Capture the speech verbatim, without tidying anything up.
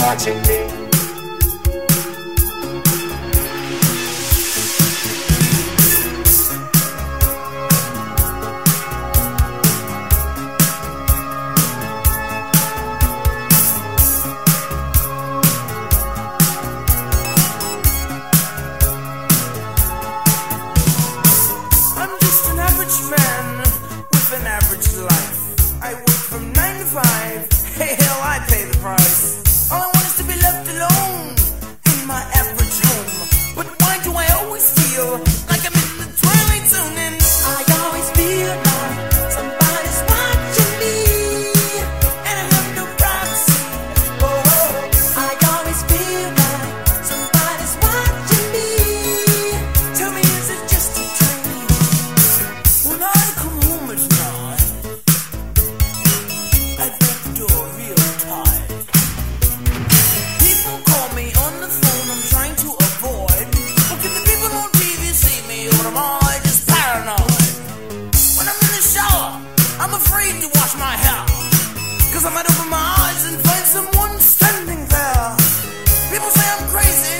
watching me. I'm just an average man with an average life. I work from nine to five. Hey, hell, I pay the price. All I want is to be left alone in my average home. But why do I always feel like I'm in the twilight zone? And I always feel like somebody's watching me, and I have no privacy. Oh, I always feel like somebody's watching me. Tell me, is it just a dream? When I come home at night, I break the door real tight. People call me on the phone, I'm trying to avoid. But can the people on T V see me, or am I just paranoid? When I'm in the shower, I'm afraid to wash my hair, 'cause I might open my eyes and find someone standing there. People say I'm crazy,